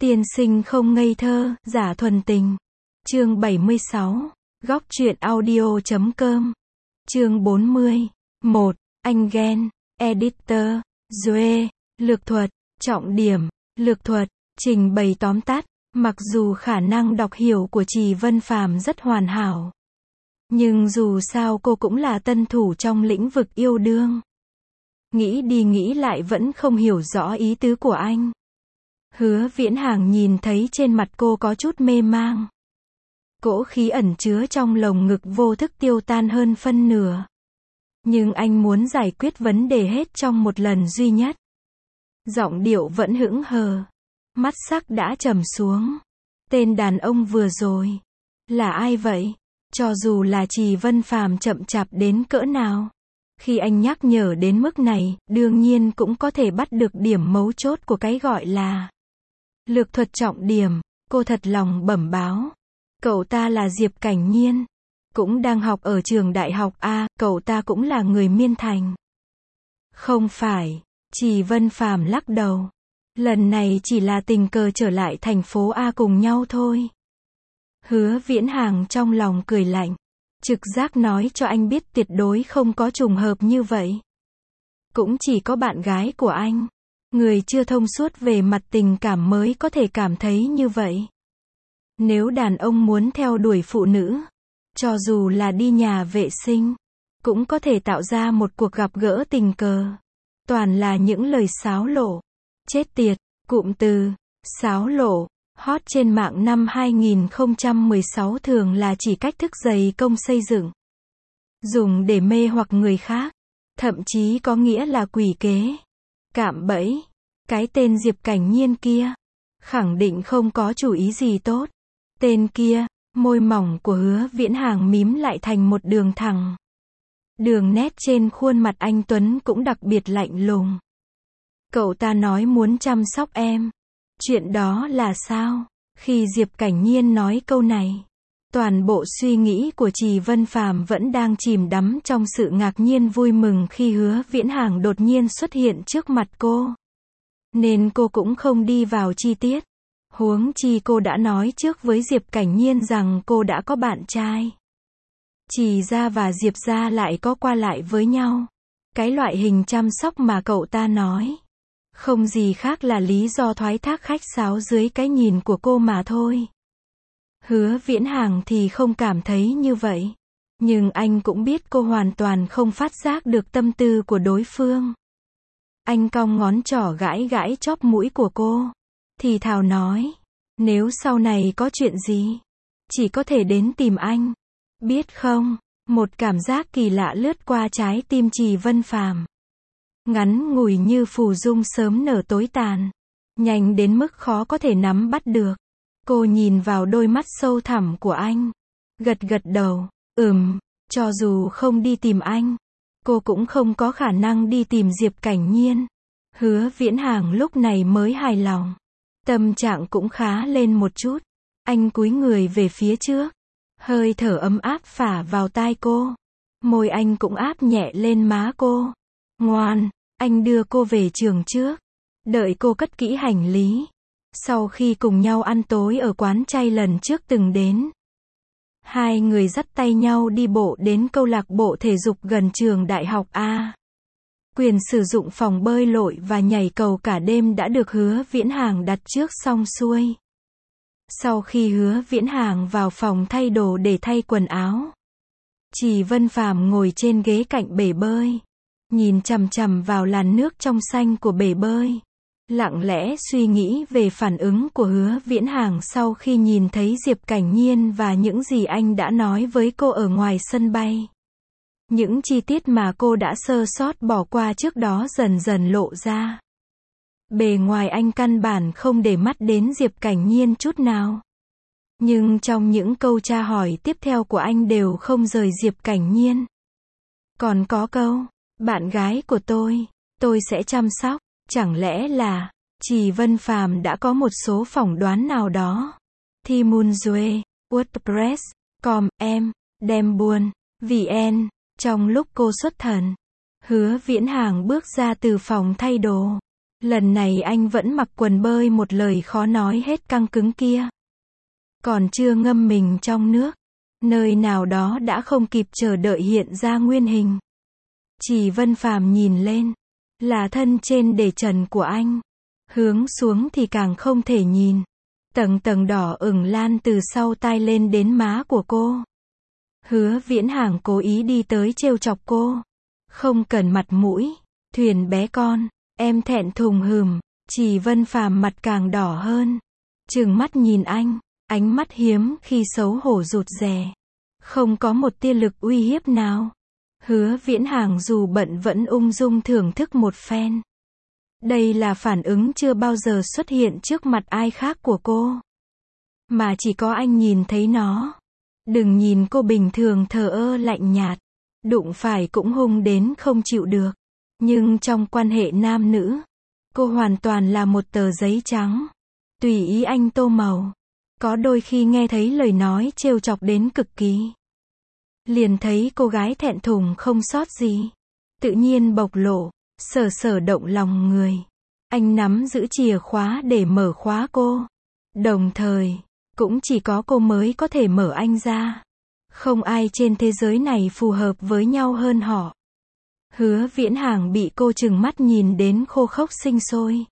Tiên sinh không ngây thơ, giả thuần tình. Chương 76. Góc truyện audio.com. Chương 40. 1. Anh ghen. Editor. Zoe. Lược thuật. Trọng điểm. Lược thuật. Trình bày tóm tắt. Mặc dù khả năng đọc hiểu của Trì Vân Phàm rất hoàn hảo, nhưng dù sao cô cũng là tân thủ trong lĩnh vực yêu đương. Nghĩ đi nghĩ lại vẫn không hiểu rõ ý tứ của anh. Hứa Viễn Hàng nhìn thấy trên mặt cô có chút mê mang. Cỗ khí ẩn chứa trong lồng ngực vô thức tiêu tan hơn phân nửa. Nhưng anh muốn giải quyết vấn đề hết trong một lần duy nhất. Giọng điệu vẫn hững hờ. Mắt sắc đã trầm xuống. Tên đàn ông vừa rồi là ai vậy? Cho dù là Trì Vân Phàm chậm chạp đến cỡ nào, khi anh nhắc nhở đến mức này, đương nhiên cũng có thể bắt được điểm mấu chốt của cái gọi là lược thuật trọng điểm. Cô thật lòng bẩm báo. Cậu ta là Diệp Cảnh Nhiên. Cũng đang học ở trường đại học A, cậu ta cũng là người Miên Thành. Không phải. Trì Vân Phàm lắc đầu. Lần này chỉ là tình cờ trở lại thành phố A cùng nhau thôi. Hứa Viễn Hàng trong lòng cười lạnh. Trực giác nói cho anh biết tuyệt đối không có trùng hợp như vậy. Cũng chỉ có bạn gái của anh, người chưa thông suốt về mặt tình cảm mới có thể cảm thấy như vậy. Nếu đàn ông muốn theo đuổi phụ nữ, cho dù là đi nhà vệ sinh, cũng có thể tạo ra một cuộc gặp gỡ tình cờ. Toàn là những lời sáo lộ. Chết tiệt, cụm từ sáo lộ hot trên mạng năm 2016 thường là chỉ cách thức dày công xây dựng, dùng để mê hoặc người khác, thậm chí có nghĩa là quỷ kế, cạm bẫy. Cái tên Diệp Cảnh Nhiên kia khẳng định không có chủ ý gì tốt. Tên kia, môi mỏng của Hứa Viễn Hàng mím lại thành một đường thẳng. Đường nét trên khuôn mặt anh tuấn cũng đặc biệt lạnh lùng. Cậu ta nói muốn chăm sóc em. Chuyện đó là sao? Khi Diệp Cảnh Nhiên nói câu này, toàn bộ suy nghĩ của Trì Vân Phàm vẫn đang chìm đắm trong sự ngạc nhiên vui mừng khi Hứa Viễn Hàng đột nhiên xuất hiện trước mặt cô. Nên cô cũng không đi vào chi tiết. Huống chi cô đã nói trước với Diệp Cảnh Nhiên rằng cô đã có bạn trai. Trì gia và Diệp gia lại có qua lại với nhau. Cái loại hình chăm sóc mà cậu ta nói, không gì khác là lý do thoái thác khách sáo dưới cái nhìn của cô mà thôi. Hứa Viễn Hàng thì không cảm thấy như vậy. Nhưng anh cũng biết cô hoàn toàn không phát giác được tâm tư của đối phương. Anh cong ngón trỏ gãi gãi chóp mũi của cô, thì thào nói, nếu sau này có chuyện gì, chỉ có thể đến tìm anh. Biết không, một cảm giác kỳ lạ lướt qua trái tim Trì Vân Phàm. Ngắn ngủi như phù dung sớm nở tối tàn, nhanh đến mức khó có thể nắm bắt được. Cô nhìn vào đôi mắt sâu thẳm của anh, gật gật đầu. Cho dù không đi tìm anh, cô cũng không có khả năng đi tìm Diệp Cảnh Nhiên. Hứa Viễn Hàng lúc này mới hài lòng. Tâm trạng cũng khá lên một chút. Anh cúi người về phía trước. Hơi thở ấm áp phả vào tai cô. Môi anh cũng áp nhẹ lên má cô. Ngoan, anh đưa cô về trường trước. Đợi cô cất kỹ hành lý. Sau khi cùng nhau ăn tối ở quán chay lần trước từng đến, hai người dắt tay nhau đi bộ đến câu lạc bộ thể dục gần trường đại học A. Quyền sử dụng phòng bơi lội và nhảy cầu cả đêm đã được Hứa Viễn Hàng đặt trước xong xuôi. Sau khi Hứa Viễn Hàng vào phòng thay đồ để thay quần áo, Trì Vân Phàm ngồi trên ghế cạnh bể bơi, nhìn chằm chằm vào làn nước trong xanh của bể bơi, lặng lẽ suy nghĩ về phản ứng của Hứa Viễn Hàng sau khi nhìn thấy Diệp Cảnh Nhiên và những gì anh đã nói với cô ở ngoài sân bay. Những chi tiết mà cô đã sơ sót bỏ qua trước đó dần dần lộ ra. Bề ngoài anh căn bản không để mắt đến Diệp Cảnh Nhiên chút nào. Nhưng trong những câu tra hỏi tiếp theo của anh đều không rời Diệp Cảnh Nhiên. Còn có câu, bạn gái của tôi sẽ chăm sóc. Chẳng lẽ là, Trì Vân Phàm đã có một số phỏng đoán nào đó. Thi Moon Zoe, WordPress.com, em, đem buồn, VN. Trong lúc cô xuất thần, Hứa Viễn Hàng bước ra từ phòng thay đồ. Lần này anh vẫn mặc quần bơi một lời khó nói hết căng cứng kia. Còn chưa ngâm mình trong nước, nơi nào đó đã không kịp chờ đợi hiện ra nguyên hình. Chỉ Vân Phàm nhìn lên, là thân trên để trần của anh. Hướng xuống thì càng không thể nhìn. Tầng tầng đỏ ửng lan từ sau tai lên đến má của cô. Hứa Viễn Hàng cố ý đi tới trêu chọc cô. Không cần mặt mũi, Thuyền bé con, em thẹn thùng hừm. Chỉ Vân Phàm mặt càng đỏ hơn. Trừng mắt nhìn anh, ánh mắt hiếm khi xấu hổ rụt rè. Không có một tia lực uy hiếp nào. Hứa Viễn Hàng dù bận vẫn ung dung thưởng thức một phen. Đây là phản ứng chưa bao giờ xuất hiện trước mặt ai khác của cô. Mà chỉ có anh nhìn thấy nó. Đừng nhìn cô bình thường thờ ơ lạnh nhạt. Đụng phải cũng hung đến không chịu được. Nhưng trong quan hệ nam nữ, cô hoàn toàn là một tờ giấy trắng. Tùy ý anh tô màu. Có đôi khi nghe thấy lời nói trêu chọc đến cực kỳ. Liền thấy cô gái thẹn thùng không sót gì. Tự nhiên bộc lộ, sở sở động lòng người. Anh nắm giữ chìa khóa để mở khóa cô. Đồng thời, cũng chỉ có cô mới có thể mở anh ra. Không ai trên thế giới này phù hợp với nhau hơn họ. Hứa Viễn Hàng bị cô trừng mắt nhìn đến khô khốc sinh sôi.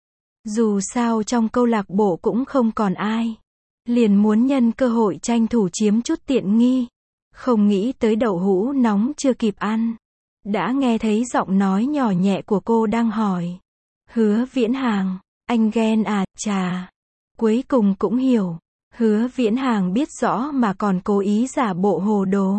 Dù sao trong câu lạc bộ cũng không còn ai. Liền muốn nhân cơ hội tranh thủ chiếm chút tiện nghi. Không nghĩ tới đậu hũ nóng chưa kịp ăn. Đã nghe thấy giọng nói nhỏ nhẹ của cô đang hỏi. Hứa Viễn Hàng, anh ghen à, chà. Cuối cùng cũng hiểu. Hứa Viễn Hàng biết rõ mà còn cố ý giả bộ hồ đồ.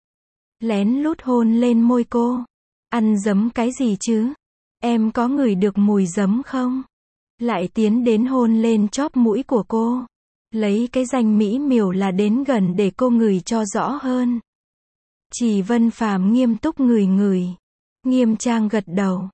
Lén lút hôn lên môi cô. Ăn giấm cái gì chứ? Em có ngửi được mùi giấm không? Lại tiến đến hôn lên chóp mũi của cô. Lấy cái danh mỹ miều là đến gần để cô ngửi cho rõ hơn. Chỉ Vân Phàm nghiêm túc ngửi ngửi. Nghiêm trang gật đầu.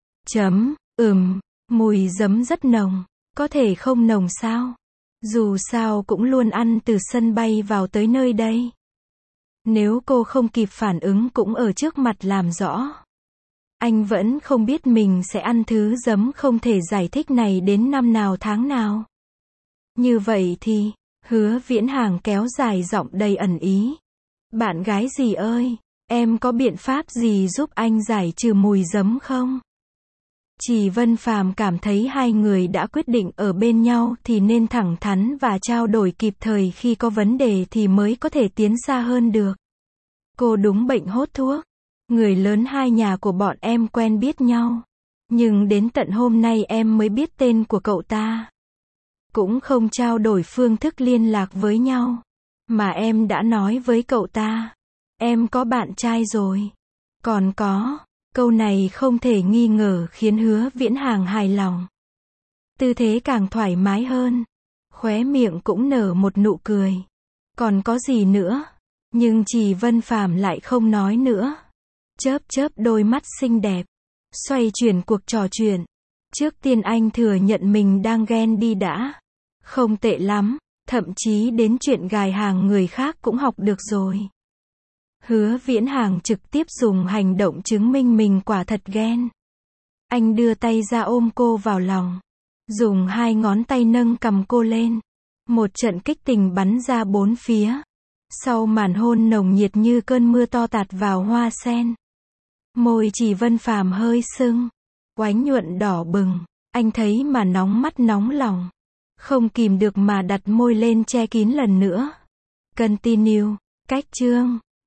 Mùi giấm rất nồng. Có thể không nồng sao? Dù sao cũng luôn ăn từ sân bay vào tới nơi đây. Nếu cô không kịp phản ứng cũng ở trước mặt làm rõ. Anh vẫn không biết mình sẽ ăn thứ giấm không thể giải thích này đến năm nào tháng nào. Như vậy thì, Hứa Viễn Hàng kéo dài giọng đầy ẩn ý. Bạn gái gì ơi, em có biện pháp gì giúp anh giải trừ mùi giấm không? Chỉ Vân Phàm cảm thấy hai người đã quyết định ở bên nhau thì nên thẳng thắn và trao đổi kịp thời khi có vấn đề thì mới có thể tiến xa hơn được. Cô đúng bệnh hốt thuốc. Người lớn hai nhà của bọn em quen biết nhau. Nhưng đến tận hôm nay em mới biết tên của cậu ta. Cũng không trao đổi phương thức liên lạc với nhau. Mà em đã nói với cậu ta. Em có bạn trai rồi. Còn có. Câu này không thể nghi ngờ khiến Hứa Viễn Hàng hài lòng. Tư thế càng thoải mái hơn. Khóe miệng cũng nở một nụ cười. Còn có gì nữa? Nhưng Chỉ Vân Phàm lại không nói nữa. Chớp chớp đôi mắt xinh đẹp. Xoay chuyển cuộc trò chuyện. Trước tiên anh thừa nhận mình đang ghen đi đã. Không tệ lắm. Thậm chí đến chuyện gài hàng người khác cũng học được rồi. Hứa Viễn Hàng trực tiếp dùng hành động chứng minh mình quả thật ghen. Anh đưa tay ra ôm cô vào lòng. Dùng hai ngón tay nâng cầm cô lên. Một trận kích tình bắn ra bốn phía. Sau màn hôn nồng nhiệt như cơn mưa to tạt vào hoa sen. Môi Chỉ Vân Phàm hơi sưng. Oánh nhuận đỏ bừng. Anh thấy mà nóng mắt nóng lòng. Không kìm được mà đặt môi lên che kín lần nữa. Continue. Cách chương